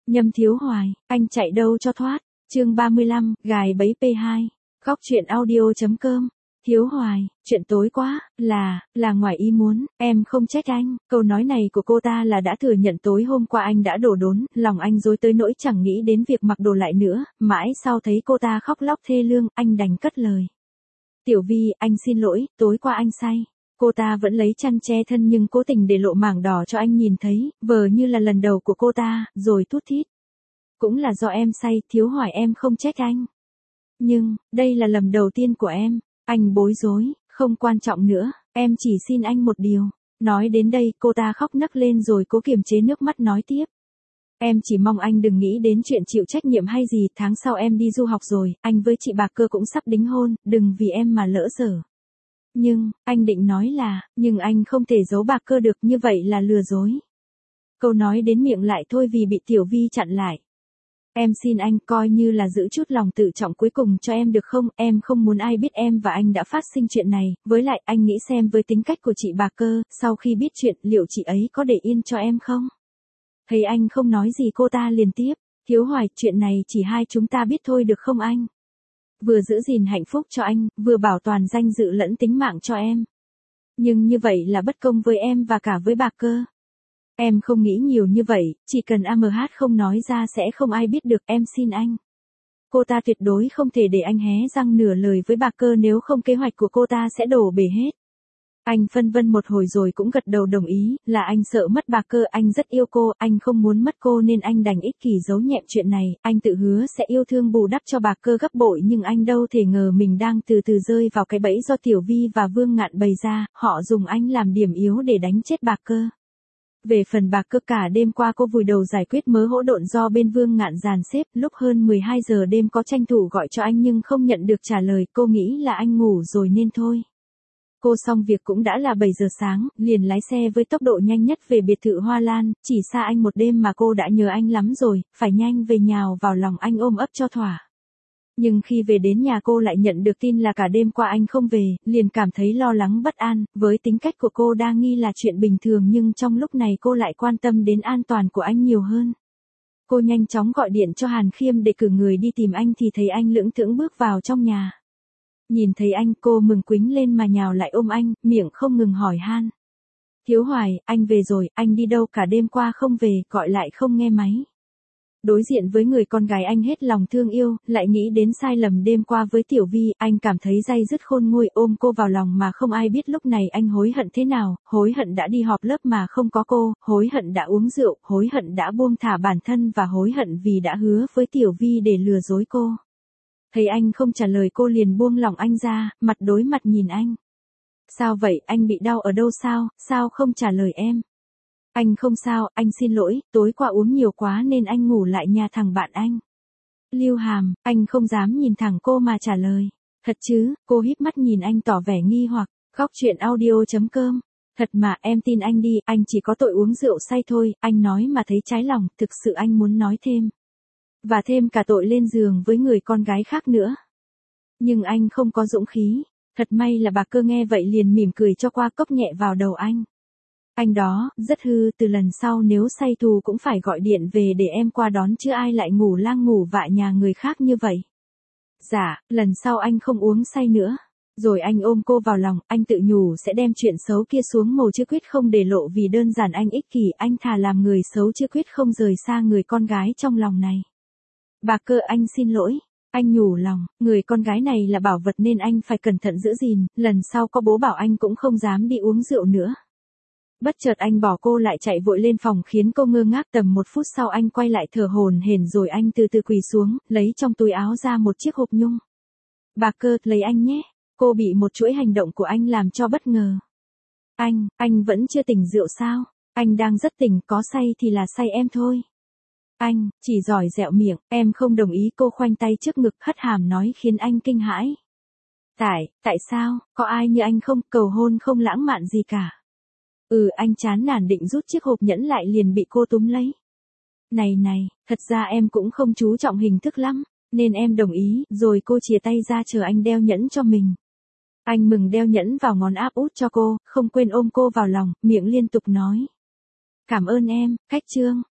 Nhâm Thiếu Hoài, anh chạy đâu cho thoát. Chương 35, gài bẫy P2. Góc truyện audio.com. Thiếu Hoài, chuyện tối quá, là ngoài ý muốn, em không trách anh. Câu nói này của cô ta là đã thừa nhận tối hôm qua anh đã đổ đốn, lòng anh rối tới nỗi chẳng nghĩ đến việc mặc đồ lại nữa, mãi sau thấy cô ta khóc lóc thê lương, anh đành cất lời. Tiểu Vi, anh xin lỗi, tối qua anh say. Cô ta vẫn lấy chăn che thân nhưng cố tình để lộ mảng đỏ cho anh nhìn thấy, vờ như là lần đầu của cô ta, rồi thút thít. Cũng là do em say, Thiếu Hoài em không trách anh. Nhưng, đây là lần đầu tiên của em. Anh bối rối, không quan trọng nữa, em chỉ xin anh một điều. Nói đến đây, cô ta khóc nấc lên rồi cố kiềm chế nước mắt nói tiếp. Em chỉ mong anh đừng nghĩ đến chuyện chịu trách nhiệm hay gì, tháng sau em đi du học rồi, anh với chị Bạc Cơ cũng sắp đính hôn, đừng vì em mà lỡ dở. Nhưng, anh định nói là, nhưng anh không thể giấu Bạc Cơ được, như vậy là lừa dối. Câu nói đến miệng lại thôi vì bị Tiểu Vi chặn lại. Em xin anh coi như là giữ chút lòng tự trọng cuối cùng cho em được không, em không muốn ai biết em và anh đã phát sinh chuyện này, với lại anh nghĩ xem với tính cách của chị Bạc Cơ, sau khi biết chuyện liệu chị ấy có để yên cho em không? Thấy anh không nói gì cô ta liền tiếp, Thiếu Hoài, chuyện này chỉ hai chúng ta biết thôi được không anh? Vừa giữ gìn hạnh phúc cho anh, vừa bảo toàn danh dự lẫn tính mạng cho em. Nhưng như vậy là bất công với em và cả với Bạc Cơ. Em không nghĩ nhiều như vậy, chỉ cần AMH không nói ra sẽ không ai biết được, em xin anh. Cô ta tuyệt đối không thể để anh hé răng nửa lời với Bạc Cơ, nếu không kế hoạch của cô ta sẽ đổ bể hết. Anh phân vân một hồi rồi cũng gật đầu đồng ý, là anh sợ mất Bạc Cơ, anh rất yêu cô, anh không muốn mất cô nên anh đành ích kỷ giấu nhẹm chuyện này, anh tự hứa sẽ yêu thương bù đắp cho Bạc Cơ gấp bội, nhưng anh đâu thể ngờ mình đang từ từ rơi vào cái bẫy do Tiểu Vi và Vương Ngạn bày ra, họ dùng anh làm điểm yếu để đánh chết Bạc Cơ. Về phần Bạc Cơ, cả đêm qua cô vùi đầu giải quyết mớ hỗn độn do bên Vương Ngạn dàn xếp, lúc hơn 12 giờ đêm có tranh thủ gọi cho anh nhưng không nhận được trả lời, cô nghĩ là anh ngủ rồi nên thôi. Cô xong việc cũng đã là 7 giờ sáng, liền lái xe với tốc độ nhanh nhất về biệt thự Hoa Lan, chỉ xa anh một đêm mà cô đã nhớ anh lắm rồi, phải nhanh về nhào vào lòng anh ôm ấp cho thỏa. Nhưng khi về đến nhà cô lại nhận được tin là cả đêm qua anh không về, liền cảm thấy lo lắng bất an, với tính cách của cô đa nghi là chuyện bình thường nhưng trong lúc này cô lại quan tâm đến an toàn của anh nhiều hơn. Cô nhanh chóng gọi điện cho Hàn Khiêm để cử người đi tìm anh thì thấy anh lững thững bước vào trong nhà. Nhìn thấy anh cô mừng quính lên mà nhào lại ôm anh, miệng không ngừng hỏi han. Thiếu Hoài, anh về rồi, anh đi đâu, cả đêm qua không về, gọi lại không nghe máy. Đối diện với người con gái anh hết lòng thương yêu, lại nghĩ đến sai lầm đêm qua với Tiểu Vi, anh cảm thấy day dứt khôn nguôi, ôm cô vào lòng mà không ai biết lúc này anh hối hận thế nào, hối hận đã đi họp lớp mà không có cô, hối hận đã uống rượu, hối hận đã buông thả bản thân và hối hận vì đã hứa với Tiểu Vi để lừa dối cô. Thấy anh không trả lời cô liền buông lòng anh ra, mặt đối mặt nhìn anh. Sao vậy, anh bị đau ở đâu sao không trả lời em? Anh không sao, anh xin lỗi, tối qua uống nhiều quá nên anh ngủ lại nhà thằng bạn anh. Lưu Hàm, anh không dám nhìn thẳng cô mà trả lời. Thật chứ, cô híp mắt nhìn anh tỏ vẻ nghi hoặc, góc truyện audio.com. Thật mà, em tin anh đi, anh chỉ có tội uống rượu say thôi, anh nói mà thấy trái lòng, thực sự anh muốn nói thêm. Và thêm cả tội lên giường với người con gái khác nữa. Nhưng anh không có dũng khí. Thật may là Bạc Cơ nghe vậy liền mỉm cười cho qua, cốc nhẹ vào đầu anh. Anh đó, rất hư, từ lần sau nếu say thù cũng phải gọi điện về để em qua đón chứ ai lại ngủ lang ngủ vạ nhà người khác như vậy. Dạ, lần sau anh không uống say nữa. Rồi anh ôm cô vào lòng, anh tự nhủ sẽ đem chuyện xấu kia xuống mồ chứ quyết không để lộ, vì đơn giản anh ích kỷ, anh thà làm người xấu chứ quyết không rời xa người con gái trong lòng này. Bạc Cơ, anh xin lỗi. Anh nhủ lòng, người con gái này là bảo vật nên anh phải cẩn thận giữ gìn, lần sau có bố bảo anh cũng không dám đi uống rượu nữa. Bất chợt anh bỏ cô lại chạy vội lên phòng khiến cô ngơ ngác, tầm 1 phút sau anh quay lại thở hổn hển rồi anh từ từ quỳ xuống, lấy trong túi áo ra một chiếc hộp nhung. Bạc Cơ, lấy anh nhé. Cô bị một chuỗi hành động của anh làm cho bất ngờ. Anh vẫn chưa tỉnh rượu sao? Anh đang rất tỉnh, có say thì là say em thôi. Anh, chỉ giỏi dẹo miệng, em không đồng ý, cô khoanh tay trước ngực hất hàm nói khiến anh kinh hãi. Tại sao, có ai như anh không, cầu hôn không lãng mạn gì cả. Anh chán nản định rút chiếc hộp nhẫn lại liền bị cô túm lấy. Này, thật ra em cũng không chú trọng hình thức lắm, nên em đồng ý, rồi cô chìa tay ra chờ anh đeo nhẫn cho mình. Anh mừng đeo nhẫn vào ngón áp út cho cô, không quên ôm cô vào lòng, miệng liên tục nói. Cảm ơn em, Cách Trương.